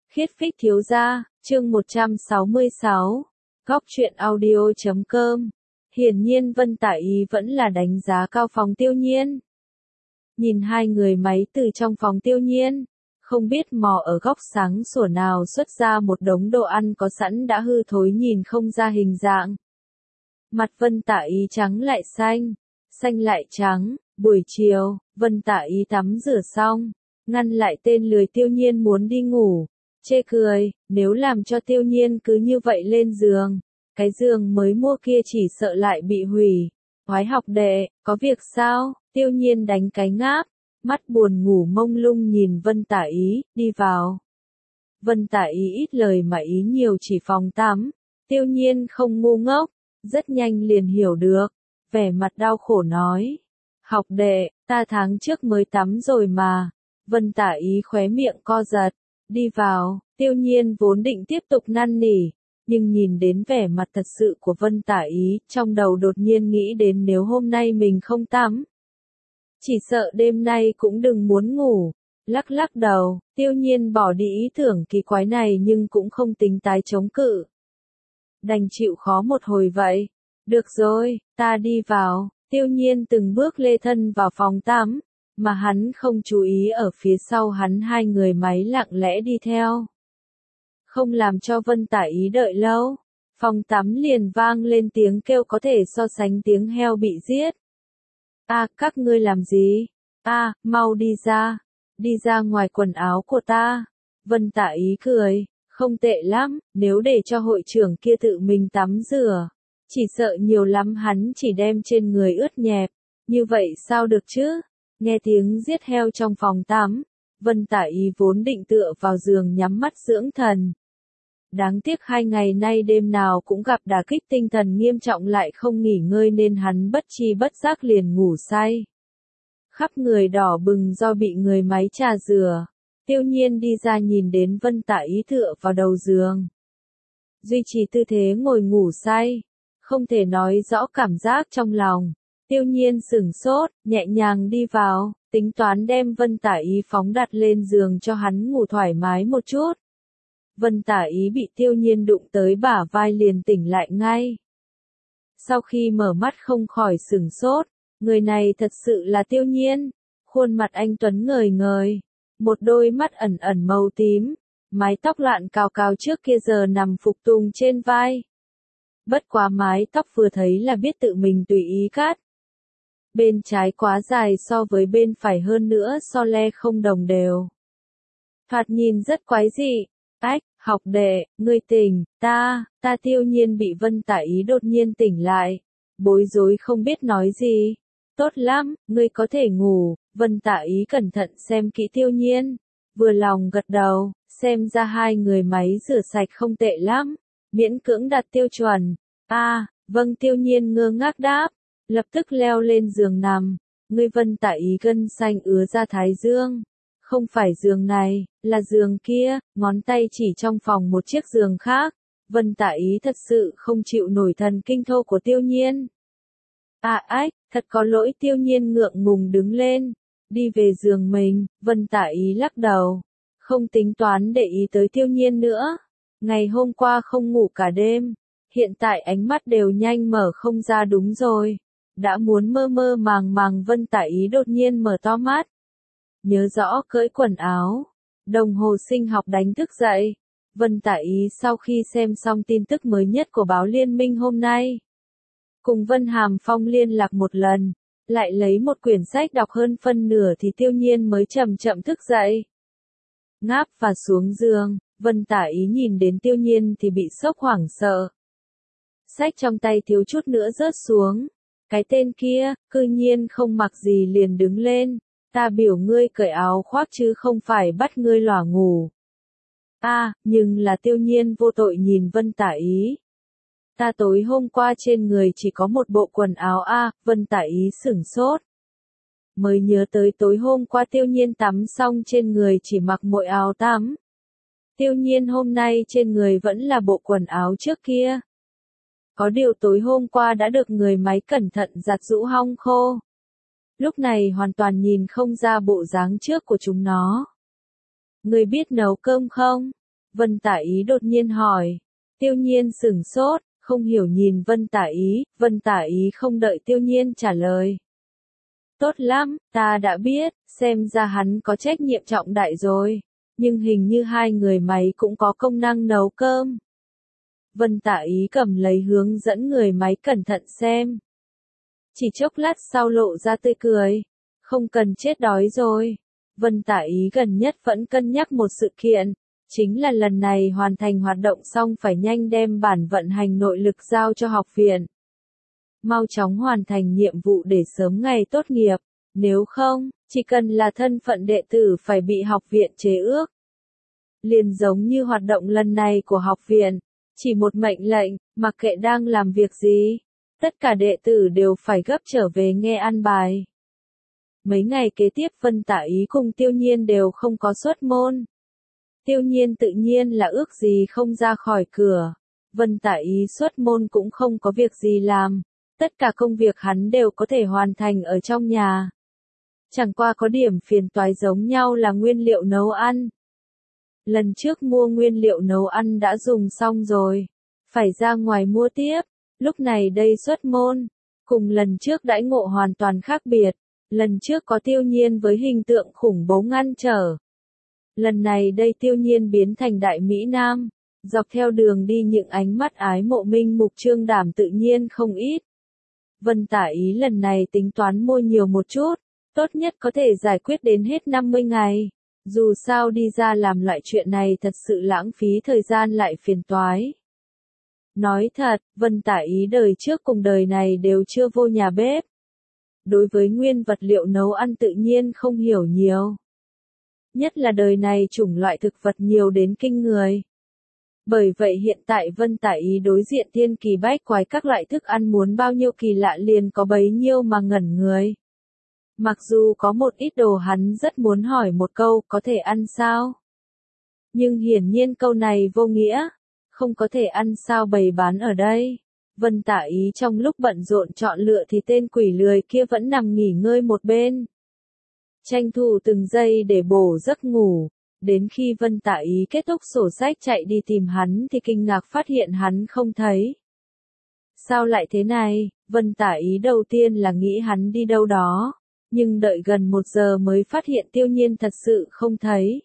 Khiết Phích thiếu gia, chương 166. Góc truyện audio.com. Hiển nhiên Vân Tả Ý vẫn là đánh giá cao phòng Tiêu Nhiên. Nhìn hai người máy từ trong phòng Tiêu Nhiên, không biết mò ở góc sáng sủa nào xuất ra một đống đồ ăn có sẵn đã hư thối nhìn không ra hình dạng. Mặt Vân Tả Ý trắng lại xanh, xanh lại trắng. Buổi chiều, Vân Tả Ý tắm rửa xong, ngăn lại tên lười Tiêu Nhiên muốn đi ngủ. Chê cười, nếu làm cho Tiêu Nhiên cứ như vậy lên giường, cái giường mới mua kia chỉ sợ lại bị hủy. Hoái học đệ, có việc sao? Tiêu Nhiên đánh cái ngáp, mắt buồn ngủ mông lung nhìn Vân Tả Ý, đi vào. Vân Tả Ý ít lời mà ý nhiều chỉ phòng tắm. Tiêu Nhiên không ngu ngốc, rất nhanh liền hiểu được, vẻ mặt đau khổ nói. Học đệ, ta tháng trước mới tắm rồi mà. Vân Tả Ý khóe miệng co giật. Đi vào, Tiêu Nhiên vốn định tiếp tục năn nỉ, nhưng nhìn đến vẻ mặt thật sự của Vân Tả Ý, trong đầu đột nhiên nghĩ đến nếu hôm nay mình không tắm, chỉ sợ đêm nay cũng đừng muốn ngủ. Lắc lắc đầu, Tiêu Nhiên bỏ đi ý tưởng kỳ quái này nhưng cũng không tính tái chống cự. Đành chịu khó một hồi vậy. Được rồi, ta đi vào. Tiêu Nhiên từng bước lê thân vào phòng tắm, mà hắn không chú ý ở phía sau hắn hai người máy lặng lẽ đi theo. Không làm cho Vân Tả Ý đợi lâu, phòng tắm liền vang lên tiếng kêu có thể so sánh tiếng heo bị giết. Các ngươi làm gì? Mau đi ra ngoài quần áo của ta. Vân Tả Ý cười, không tệ lắm, nếu để cho hội trưởng kia tự mình tắm rửa, chỉ sợ nhiều lắm hắn chỉ đem trên người ướt nhẹp, như vậy sao được chứ? Nghe tiếng giết heo trong phòng tắm, Vân Tả Ý vốn định tựa vào giường nhắm mắt dưỡng thần. Đáng tiếc 2 ngày nay đêm nào cũng gặp đả kích tinh thần nghiêm trọng lại không nghỉ ngơi nên hắn bất tri bất giác liền ngủ say. Khắp người đỏ bừng do bị người máy trà rửa, Tiêu Nhiên đi ra nhìn đến Vân Tả Ý tựa vào đầu giường. Duy trì tư thế ngồi ngủ say, không thể nói rõ cảm giác trong lòng. Tiêu Nhiên sửng sốt, nhẹ nhàng đi vào, tính toán đem Vân Tả Ý phóng đặt lên giường cho hắn ngủ thoải mái một chút. Vân Tả Ý bị Tiêu Nhiên đụng tới bả vai liền tỉnh lại ngay. Sau khi mở mắt không khỏi sửng sốt, người này thật sự là Tiêu Nhiên, khuôn mặt anh tuấn ngời ngời, một đôi mắt ẩn ẩn màu tím, mái tóc loạn cào cào trước kia giờ nằm phục tùng trên vai. Bất quá mái tóc vừa thấy là biết tự mình tùy ý cắt. Bên trái quá dài so với bên phải hơn nữa so le không đồng đều. Thoạt nhìn rất quái dị. Học đệ, ngươi tỉnh, ta Tiêu Nhiên bị Vân Tả Ý đột nhiên tỉnh lại. Bối rối không biết nói gì. Tốt lắm, ngươi có thể ngủ. Vân Tả Ý cẩn thận xem kỹ Tiêu Nhiên. Vừa lòng gật đầu, xem ra hai người máy rửa sạch không tệ lắm. Miễn cưỡng đạt tiêu chuẩn. Vâng. Tiêu Nhiên ngơ ngác đáp. Lập tức leo lên giường nằm. Ngươi Vân Tả Ý gân xanh ứa ra thái dương. Không phải giường này, là giường kia, ngón tay chỉ trong phòng một chiếc giường khác. Vân Tả Ý thật sự không chịu nổi thần kinh thô của Tiêu Nhiên. Thật có lỗi. Tiêu Nhiên ngượng ngùng đứng lên, đi về giường mình. Vân Tả Ý lắc đầu, không tính toán để ý tới Tiêu Nhiên nữa. Ngày hôm qua không ngủ cả đêm, hiện tại ánh mắt đều nhanh mở không ra đúng rồi. Đã muốn mơ mơ màng màng Vân Tả Ý đột nhiên mở to mắt. Nhớ rõ cởi quần áo, đồng hồ sinh học đánh thức dậy. Vân Tả Ý sau khi xem xong tin tức mới nhất của báo Liên minh hôm nay, cùng Vân Hàm Phong liên lạc một lần, lại lấy một quyển sách đọc hơn phân nửa thì Tiêu Nhiên mới chậm chậm thức dậy. Ngáp và xuống giường, Vân Tả Ý nhìn đến Tiêu Nhiên thì bị sốc hoảng sợ. Sách trong tay thiếu chút nữa rớt xuống. Cái tên kia, cư nhiên không mặc gì liền đứng lên. Ta biểu ngươi cởi áo khoác chứ không phải bắt ngươi lòa ngủ. Nhưng là Tiêu Nhiên vô tội nhìn Vân Tả Ý. Ta tối hôm qua trên người chỉ có một bộ quần áo. Vân Tả Ý sửng sốt. Mới nhớ tới tối hôm qua Tiêu Nhiên tắm xong trên người chỉ mặc mỗi áo tắm. Tiêu Nhiên hôm nay trên người vẫn là bộ quần áo trước kia. Có điều tối hôm qua đã được người máy cẩn thận giặt rũ hong khô. Lúc này hoàn toàn nhìn không ra bộ dáng trước của chúng nó. Ngươi biết nấu cơm không? Vân Tả Ý đột nhiên hỏi. Tiêu Nhiên sửng sốt, không hiểu nhìn Vân Tả Ý không đợi Tiêu Nhiên trả lời. Tốt lắm, ta đã biết, xem ra hắn có trách nhiệm trọng đại rồi, nhưng hình như hai người máy cũng có công năng nấu cơm. Vân Tả Ý cầm lấy hướng dẫn người máy cẩn thận xem. Chỉ chốc lát sau lộ ra tươi cười. Không cần chết đói rồi. Vân Tả Ý gần nhất vẫn cân nhắc một sự kiện. Chính là lần này hoàn thành hoạt động xong phải nhanh đem bản vận hành nội lực giao cho học viện. Mau chóng hoàn thành nhiệm vụ để sớm ngày tốt nghiệp. Nếu không, chỉ cần là thân phận đệ tử phải bị học viện chế ước. Liền giống như hoạt động lần này của học viện. Chỉ một mệnh lệnh, mặc kệ đang làm việc gì. Tất cả đệ tử đều phải gấp trở về nghe an bài. Mấy ngày kế tiếp Vân Tả Ý cùng Tiêu Nhiên đều không có xuất môn. Tiêu Nhiên tự nhiên là ước gì không ra khỏi cửa. Vân Tả Ý xuất môn cũng không có việc gì làm. Tất cả công việc hắn đều có thể hoàn thành ở trong nhà. Chẳng qua có điểm phiền toái giống nhau là nguyên liệu nấu ăn. Lần trước mua nguyên liệu nấu ăn đã dùng xong rồi. Phải ra ngoài mua tiếp. Lúc này đây xuất môn. Cùng lần trước đãi ngộ hoàn toàn khác biệt. Lần trước có Tiêu Nhiên với hình tượng khủng bố ngăn trở. Lần này đây Tiêu Nhiên biến thành đại Mỹ Nam. Dọc theo đường đi những ánh mắt ái mộ Minh Mục Trương Đảm tự nhiên không ít. Vân Tả Ý lần này tính toán mua nhiều một chút. Tốt nhất có thể giải quyết đến hết 50 ngày. Dù sao đi ra làm loại chuyện này thật sự lãng phí thời gian lại phiền toái. Nói thật, Vân Tả Ý đời trước cùng đời này đều chưa vô nhà bếp. Đối với nguyên vật liệu nấu ăn tự nhiên không hiểu nhiều. Nhất là đời này chủng loại thực vật nhiều đến kinh người. Bởi vậy hiện tại Vân Tả Ý đối diện thiên kỳ bách quái các loại thức ăn muốn bao nhiêu kỳ lạ liền có bấy nhiêu mà ngẩn người. Mặc dù có một ít đồ hắn rất muốn hỏi một câu có thể ăn sao. Nhưng hiển nhiên câu này vô nghĩa. Không có thể ăn sao bày bán ở đây. Vân Tả Ý trong lúc bận rộn chọn lựa thì tên quỷ lười kia vẫn nằm nghỉ ngơi một bên. Tranh thủ từng giây để bổ giấc ngủ. Đến khi Vân Tả Ý kết thúc sổ sách chạy đi tìm hắn thì kinh ngạc phát hiện hắn không thấy. Sao lại thế này? Vân Tả Ý đầu tiên là nghĩ hắn đi đâu đó. Nhưng đợi gần 1 giờ mới phát hiện Tiêu Nhiên thật sự không thấy.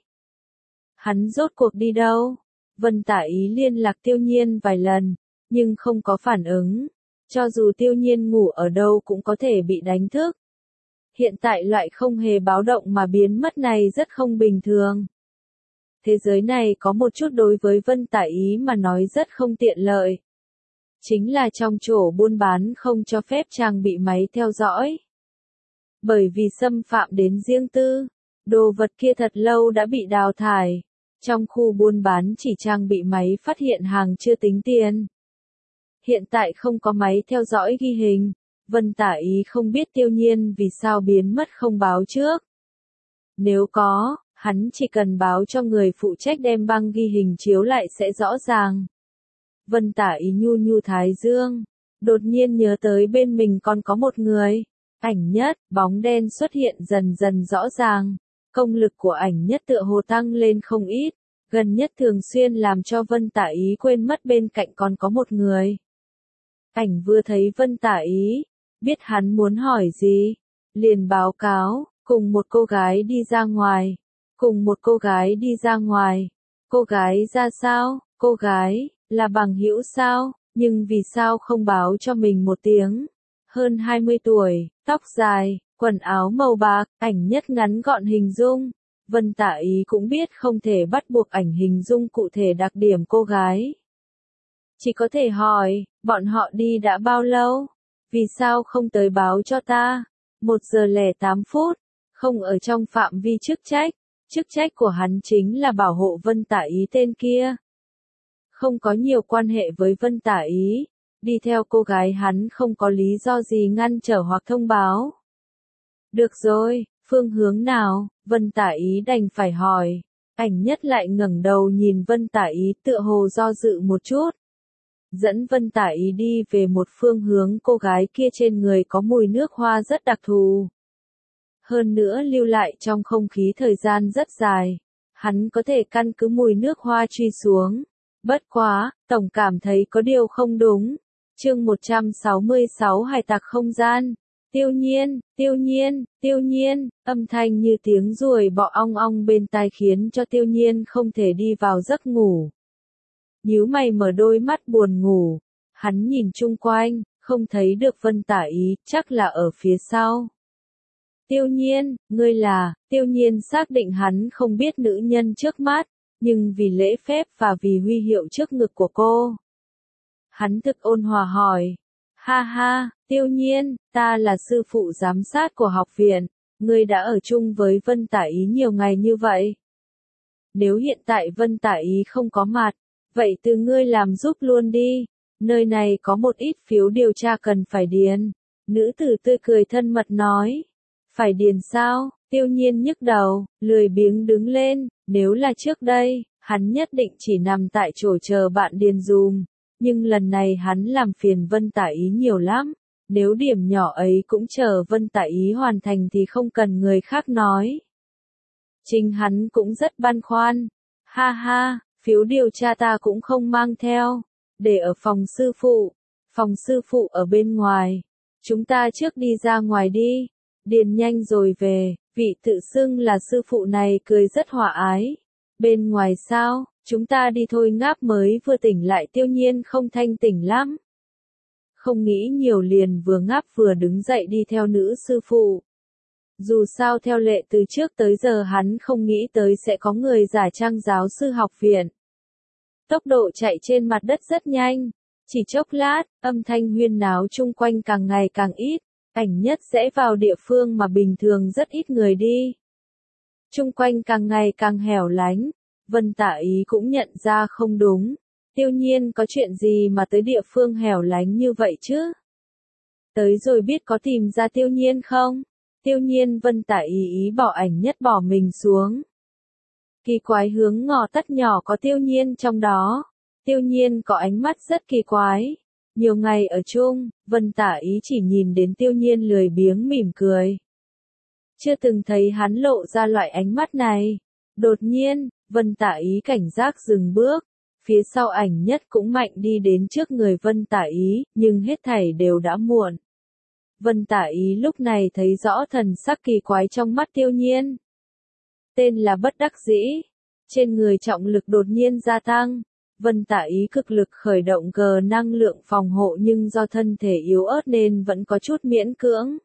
Hắn rốt cuộc đi đâu? Vân Tả Ý liên lạc Tiêu Nhiên vài lần, nhưng không có phản ứng. Cho dù Tiêu Nhiên ngủ ở đâu cũng có thể bị đánh thức. Hiện tại loại không hề báo động mà biến mất này rất không bình thường. Thế giới này có một chút đối với Vân Tả Ý mà nói rất không tiện lợi. Chính là trong chỗ buôn bán không cho phép trang bị máy theo dõi. Bởi vì xâm phạm đến riêng tư, đồ vật kia thật lâu đã bị đào thải. Trong khu buôn bán chỉ trang bị máy phát hiện hàng chưa tính tiền. Hiện tại không có máy theo dõi ghi hình. Vân Tả Ý không biết Tiêu Nhiên vì sao biến mất không báo trước. Nếu có, hắn chỉ cần báo cho người phụ trách đem băng ghi hình chiếu lại sẽ rõ ràng. Vân Tả Ý nhu nhu thái dương. Đột nhiên nhớ tới bên mình còn có một người. Ảnh Nhất, bóng đen xuất hiện dần dần rõ ràng. Công lực của Ảnh Nhất tựa hồ tăng lên không ít. Gần nhất thường xuyên làm cho Vân Tả Ý quên mất bên cạnh còn có một người. Ảnh vừa thấy Vân Tả Ý, biết hắn muốn hỏi gì, liền báo cáo, cùng một cô gái đi ra ngoài. Cùng một cô gái đi ra ngoài. Cô gái ra sao? Cô gái, là bằng hữu sao? Nhưng vì sao không báo cho mình một tiếng? Hơn 20 tuổi, tóc dài, quần áo màu bạc, Ảnh Nhất ngắn gọn hình dung. Vân Tả Ý cũng biết không thể bắt buộc Ảnh hình dung cụ thể đặc điểm cô gái. Chỉ có thể hỏi, bọn họ đi đã bao lâu? Vì sao không tới báo cho ta? 1 giờ 08 phút, không ở trong phạm vi chức trách. Chức trách của hắn chính là bảo hộ Vân Tả Ý tên kia. Không có nhiều quan hệ với Vân Tả Ý. Đi theo cô gái hắn không có lý do gì ngăn trở hoặc thông báo. Được rồi, phương hướng nào? Vân Tả Ý đành phải hỏi. Ảnh Nhất lại ngẩng đầu nhìn Vân Tả Ý tựa hồ do dự một chút. Dẫn Vân Tả Ý đi về một phương hướng cô gái kia trên người có mùi nước hoa rất đặc thù. Hơn nữa lưu lại trong không khí thời gian rất dài. hắn có thể căn cứ mùi nước hoa truy xuống. Bất quá, tổng cảm thấy có điều không đúng. Chương 166 Hải tặc không gian. Tiêu nhiên, tiêu nhiên, tiêu nhiên, âm thanh như tiếng ruồi bọ ong ong bên tai khiến cho tiêu nhiên không thể đi vào giấc ngủ. Nhíu mày mở đôi mắt buồn ngủ, hắn nhìn chung quanh, không thấy được Vân Tả Ý, chắc là ở phía sau. Tiêu nhiên, ngươi là, tiêu nhiên xác định hắn không biết nữ nhân trước mắt, nhưng vì lễ phép và vì huy hiệu trước ngực của cô. Hắn thực ôn hòa hỏi, ha ha, tiêu nhiên, ta là sư phụ giám sát của học viện, ngươi đã ở chung với Vân Tả Ý nhiều ngày như vậy. Nếu hiện tại Vân Tả Ý không có mặt, vậy từ ngươi làm giúp luôn đi, nơi này có một ít phiếu điều tra cần phải điền. Nữ tử tươi cười thân mật nói, phải điền sao? Tiêu nhiên nhức đầu, lười biếng đứng lên, nếu là trước đây, hắn nhất định chỉ nằm tại chỗ chờ bạn điền dùm, nhưng lần này hắn làm phiền Vân Tả Ý nhiều lắm, nếu điểm nhỏ ấy cũng chờ Vân Tả Ý hoàn thành thì không cần người khác nói. Chính hắn cũng rất băn khoăn, ha ha, phiếu điều tra ta cũng không mang theo, để ở phòng sư phụ ở bên ngoài, chúng ta trước đi ra ngoài đi, điền nhanh rồi về. Vị tự xưng là sư phụ này cười rất hòa ái. Bên ngoài sao, chúng ta đi thôi. Ngáp mới vừa tỉnh lại tiêu nhiên không thanh tỉnh lắm. Không nghĩ nhiều liền vừa ngáp vừa đứng dậy đi theo nữ sư phụ. Dù sao theo lệ từ trước tới giờ hắn không nghĩ tới sẽ có người giả trang giáo sư học viện. Tốc độ chạy trên mặt đất rất nhanh. Chỉ chốc lát, âm thanh huyên náo chung quanh càng ngày càng ít. Ảnh nhất sẽ vào địa phương mà bình thường rất ít người đi. Chung quanh càng ngày càng hẻo lánh, Vân Tả Ý cũng nhận ra không đúng. Tiêu nhiên có chuyện gì mà tới địa phương hẻo lánh như vậy chứ? Tới rồi biết có tìm ra tiêu nhiên không? Tiêu nhiên Vân Tả Ý bỏ ảnh nhất bỏ mình xuống. Kỳ quái hướng ngò tắt nhỏ có tiêu nhiên trong đó. Tiêu nhiên có ánh mắt rất kỳ quái. Nhiều ngày ở chung, Vân Tả Ý chỉ nhìn đến tiêu nhiên lười biếng mỉm cười. Chưa từng thấy hắn lộ ra loại ánh mắt này. Đột nhiên, Vân Tả Ý cảnh giác dừng bước. Phía sau ảnh nhất cũng mạnh đi đến trước người Vân Tả Ý, nhưng hết thảy đều đã muộn. Vân Tả Ý lúc này thấy rõ thần sắc kỳ quái trong mắt tiêu nhiên. Tên là bất đắc dĩ. Trên người trọng lực đột nhiên gia tăng. Vân Tả Ý cực lực khởi động G năng lượng phòng hộ nhưng do thân thể yếu ớt nên vẫn có chút miễn cưỡng.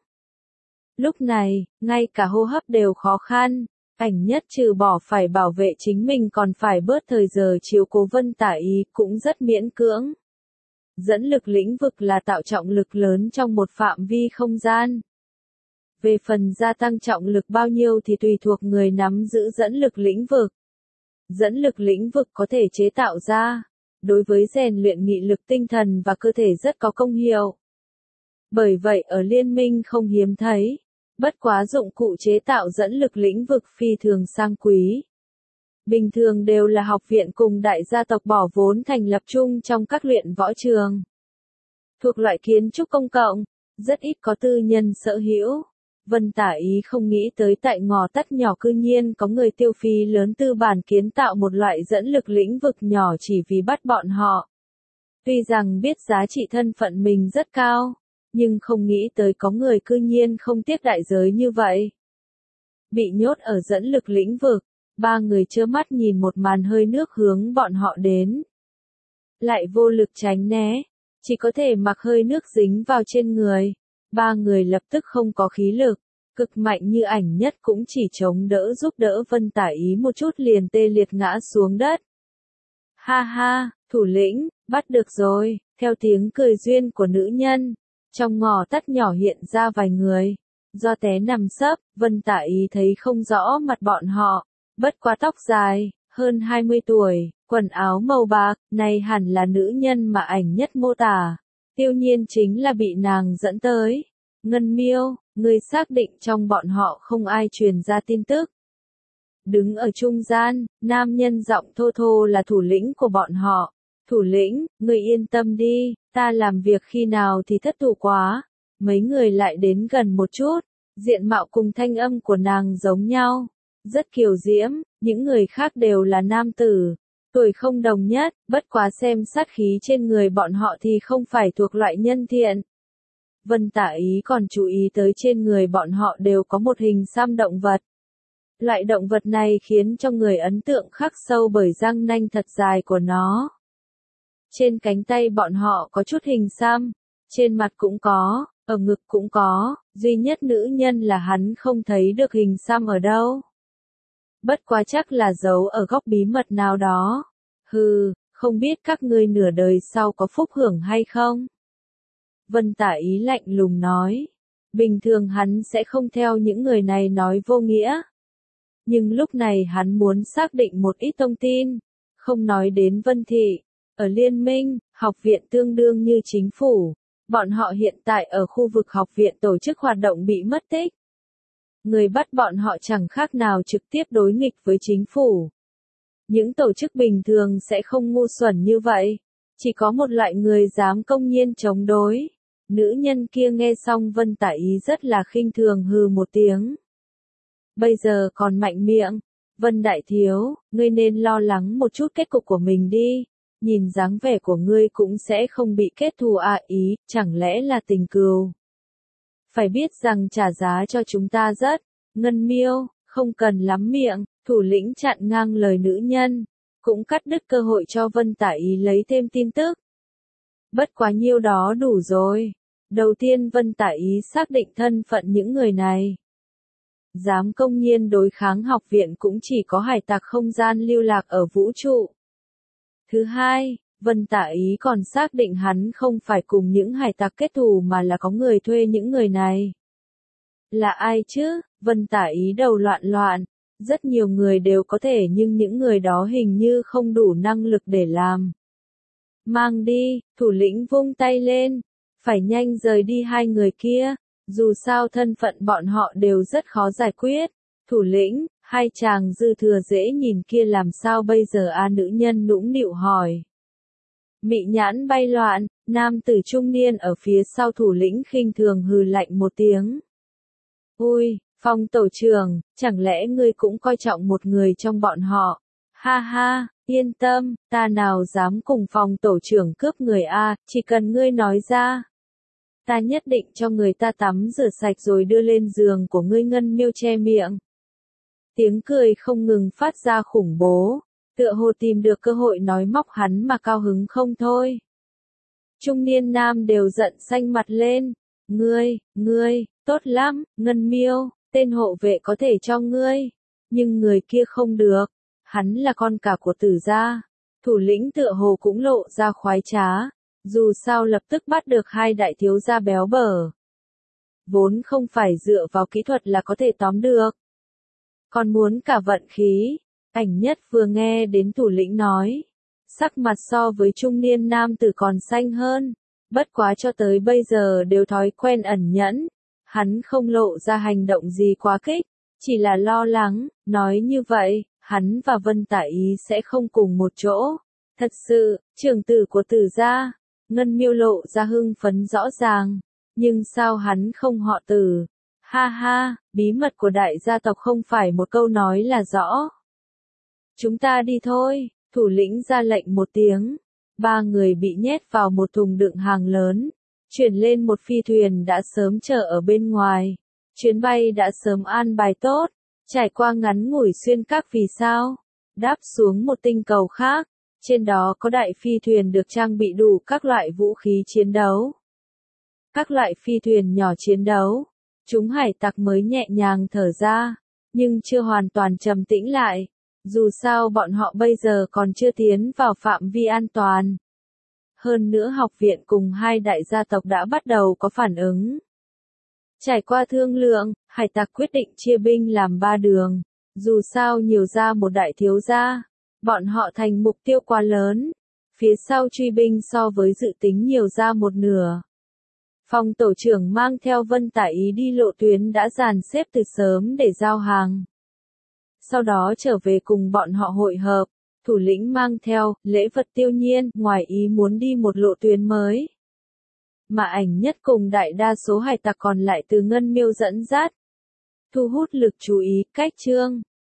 Lúc này, ngay cả hô hấp đều khó khăn, ảnh nhất trừ bỏ phải bảo vệ chính mình còn phải bớt thời giờ chiếu cố Vân Tả Ý cũng rất miễn cưỡng. Dẫn lực lĩnh vực là tạo trọng lực lớn trong một phạm vi không gian. Về phần gia tăng trọng lực bao nhiêu thì tùy thuộc người nắm giữ dẫn lực lĩnh vực. Dẫn lực lĩnh vực có thể chế tạo ra, đối với rèn luyện nghị lực tinh thần và cơ thể rất có công hiệu. Bởi vậy ở liên minh không hiếm thấy, bất quá dụng cụ chế tạo dẫn lực lĩnh vực phi thường sang quý. Bình thường đều là học viện cùng đại gia tộc bỏ vốn thành lập chung trong các luyện võ trường. Thuộc loại kiến trúc công cộng, rất ít có tư nhân sở hữu. Vân Tả Ý không nghĩ tới tại ngò tắt nhỏ cư nhiên có người tiêu phí lớn tư bản kiến tạo một loại dẫn lực lĩnh vực nhỏ chỉ vì bắt bọn họ. Tuy rằng biết giá trị thân phận mình rất cao, nhưng không nghĩ tới có người cư nhiên không tiếc đại giới như vậy. Bị nhốt ở dẫn lực lĩnh vực, ba người trơ mắt nhìn một màn hơi nước hướng bọn họ đến. Lại vô lực tránh né, chỉ có thể mặc hơi nước dính vào trên người. Ba người lập tức không có khí lực, cực mạnh như ảnh nhất cũng chỉ chống đỡ giúp đỡ Vân Tả Ý một chút liền tê liệt ngã xuống đất. Ha ha, thủ lĩnh, bắt được rồi, theo tiếng cười duyên của nữ nhân, trong ngò tắt nhỏ hiện ra vài người. Do té nằm sấp, Vân Tả Ý thấy không rõ mặt bọn họ, bất quá tóc dài, hơn 20 tuổi, quần áo màu bạc, này hẳn là nữ nhân mà ảnh nhất mô tả. Tiêu nhiên chính là bị nàng dẫn tới. Ngân Miêu, người xác định trong bọn họ không ai truyền ra tin tức. Đứng ở trung gian, nam nhân giọng thô thô là thủ lĩnh của bọn họ. Thủ lĩnh, người yên tâm đi, ta làm việc khi nào thì thất thủ quá. Mấy người lại đến gần một chút, diện mạo cùng thanh âm của nàng giống nhau. rất kiều diễm, những người khác đều là nam tử, tuổi không đồng nhất, bất quá xem sát khí trên người bọn họ thì không phải thuộc loại nhân thiện. Vân Tả Ý còn chú ý tới trên người bọn họ đều có một hình xăm động vật. Loại động vật này khiến cho người ấn tượng khắc sâu bởi răng nanh thật dài của nó. Trên cánh tay bọn họ có chút hình xăm, trên mặt cũng có, ở ngực cũng có, duy nhất nữ nhân là hắn không thấy được hình xăm ở đâu. Bất quá chắc là giấu ở góc bí mật nào đó. Hừ, không biết các ngươi nửa đời sau có phúc hưởng hay không? Vân Tả Ý lạnh lùng nói. Bình thường hắn sẽ không theo những người này nói vô nghĩa. Nhưng lúc này hắn muốn xác định một ít thông tin. Không nói đến Vân Thị. Ở Liên minh, học viện tương đương như chính phủ. Bọn họ hiện tại ở khu vực học viện tổ chức hoạt động bị mất tích. Người bắt bọn họ chẳng khác nào trực tiếp đối nghịch với chính phủ. Những tổ chức bình thường sẽ không ngu xuẩn như vậy. Chỉ có một loại người dám công nhiên chống đối. Nữ nhân kia nghe xong Vân Tả Ý rất là khinh thường hừ một tiếng. Bây giờ còn mạnh miệng. Vân Đại Thiếu, ngươi nên lo lắng một chút kết cục của mình đi. Nhìn dáng vẻ của ngươi cũng sẽ không bị kết thù Ý, chẳng lẽ là tình cừu. Phải biết rằng trả giá cho chúng ta rất. Ngân Miêu, không cần lắm miệng, thủ lĩnh chặn ngang lời nữ nhân. Cũng cắt đứt cơ hội cho Vân Tả Ý lấy thêm tin tức. Bất quá nhiêu đó đủ rồi. Đầu tiên Vân Tả Ý xác định thân phận những người này. Dám công nhiên đối kháng học viện cũng chỉ có hải tặc không gian lưu lạc ở vũ trụ. Thứ hai, Vân Tả Ý còn xác định hắn không phải cùng những hải tặc kết thù mà là có người thuê những người này. Là ai chứ? Vân Tả Ý đầu loạn loạn. Rất nhiều người đều có thể nhưng những người đó hình như không đủ năng lực để làm. Mang đi, thủ lĩnh vung tay lên. Phải nhanh rời đi hai người kia. Dù sao thân phận bọn họ đều rất khó giải quyết. Thủ lĩnh, hai chàng dư thừa dễ nhìn kia làm sao bây giờ nữ nhân nũng nịu hỏi. Mị nhãn bay loạn, nam tử trung niên ở phía sau thủ lĩnh khinh thường hừ lạnh một tiếng. Ui, Phong tổ trưởng, chẳng lẽ ngươi cũng coi trọng một người trong bọn họ? Ha ha, yên tâm, ta nào dám cùng Phong tổ trưởng cướp người chỉ cần ngươi nói ra. Ta nhất định cho người ta tắm rửa sạch rồi đưa lên giường của ngươi. Ngân Miêu che miệng. Tiếng cười không ngừng phát ra khủng bố, tựa hồ tìm được cơ hội nói móc hắn mà cao hứng không thôi. Trung niên nam đều giận xanh mặt lên. Ngươi, tốt lắm, Ngân Miêu, tên hộ vệ có thể cho ngươi. Nhưng người kia không được, hắn là con cả của Tử gia. Thủ lĩnh tựa hồ cũng lộ ra khoái trá. Dù sao lập tức bắt được hai đại thiếu gia béo bở. Vốn không phải dựa vào kỹ thuật là có thể tóm được. Còn muốn cả vận khí. Ảnh Nhất vừa nghe đến thủ lĩnh nói. Sắc mặt so với trung niên nam tử còn xanh hơn. Bất quá cho tới bây giờ đều thói quen ẩn nhẫn. Hắn không lộ ra hành động gì quá kích. Chỉ là lo lắng, nói như vậy, hắn và Vân Tả Ý sẽ không cùng một chỗ. Thật sự, trưởng tử của Tử gia. Ngân Miêu lộ ra hưng phấn rõ ràng. Nhưng sao hắn không họ Tử? Ha ha, bí mật của đại gia tộc không phải một câu nói là rõ. Chúng ta đi thôi, thủ lĩnh ra lệnh một tiếng. Ba người bị nhét vào một thùng đựng hàng lớn. Chuyển lên một phi thuyền đã sớm chờ ở bên ngoài. Chuyến bay đã sớm an bài tốt. Trải qua ngắn ngủi xuyên các vì sao. Đáp xuống một tinh cầu khác. Trên đó có đại phi thuyền được trang bị đủ các loại vũ khí chiến đấu. Các loại phi thuyền nhỏ chiến đấu. Chúng hải tặc mới nhẹ nhàng thở ra. Nhưng chưa hoàn toàn trầm tĩnh lại. Dù sao bọn họ bây giờ còn chưa tiến vào phạm vi an toàn. Hơn nữa học viện cùng hai đại gia tộc đã bắt đầu có phản ứng. Trải qua thương lượng, hải tặc quyết định chia binh làm ba đường. Dù sao nhiều ra một đại thiếu gia. Bọn họ thành mục tiêu quá lớn. Phía sau truy binh so với dự tính nhiều ra một nửa. Phong tổ trưởng mang theo Vân Tả Ý đi lộ tuyến đã dàn xếp từ sớm để giao hàng. Sau đó trở về cùng bọn họ hội hợp. Thủ lĩnh mang theo lễ vật tiêu nhiên, ngoài ý muốn đi một lộ tuyến mới. Mà Ảnh Nhất cùng đại đa số hải tặc còn lại từ Ngân Miêu dẫn dắt. Thu hút lực chú ý, cách chương.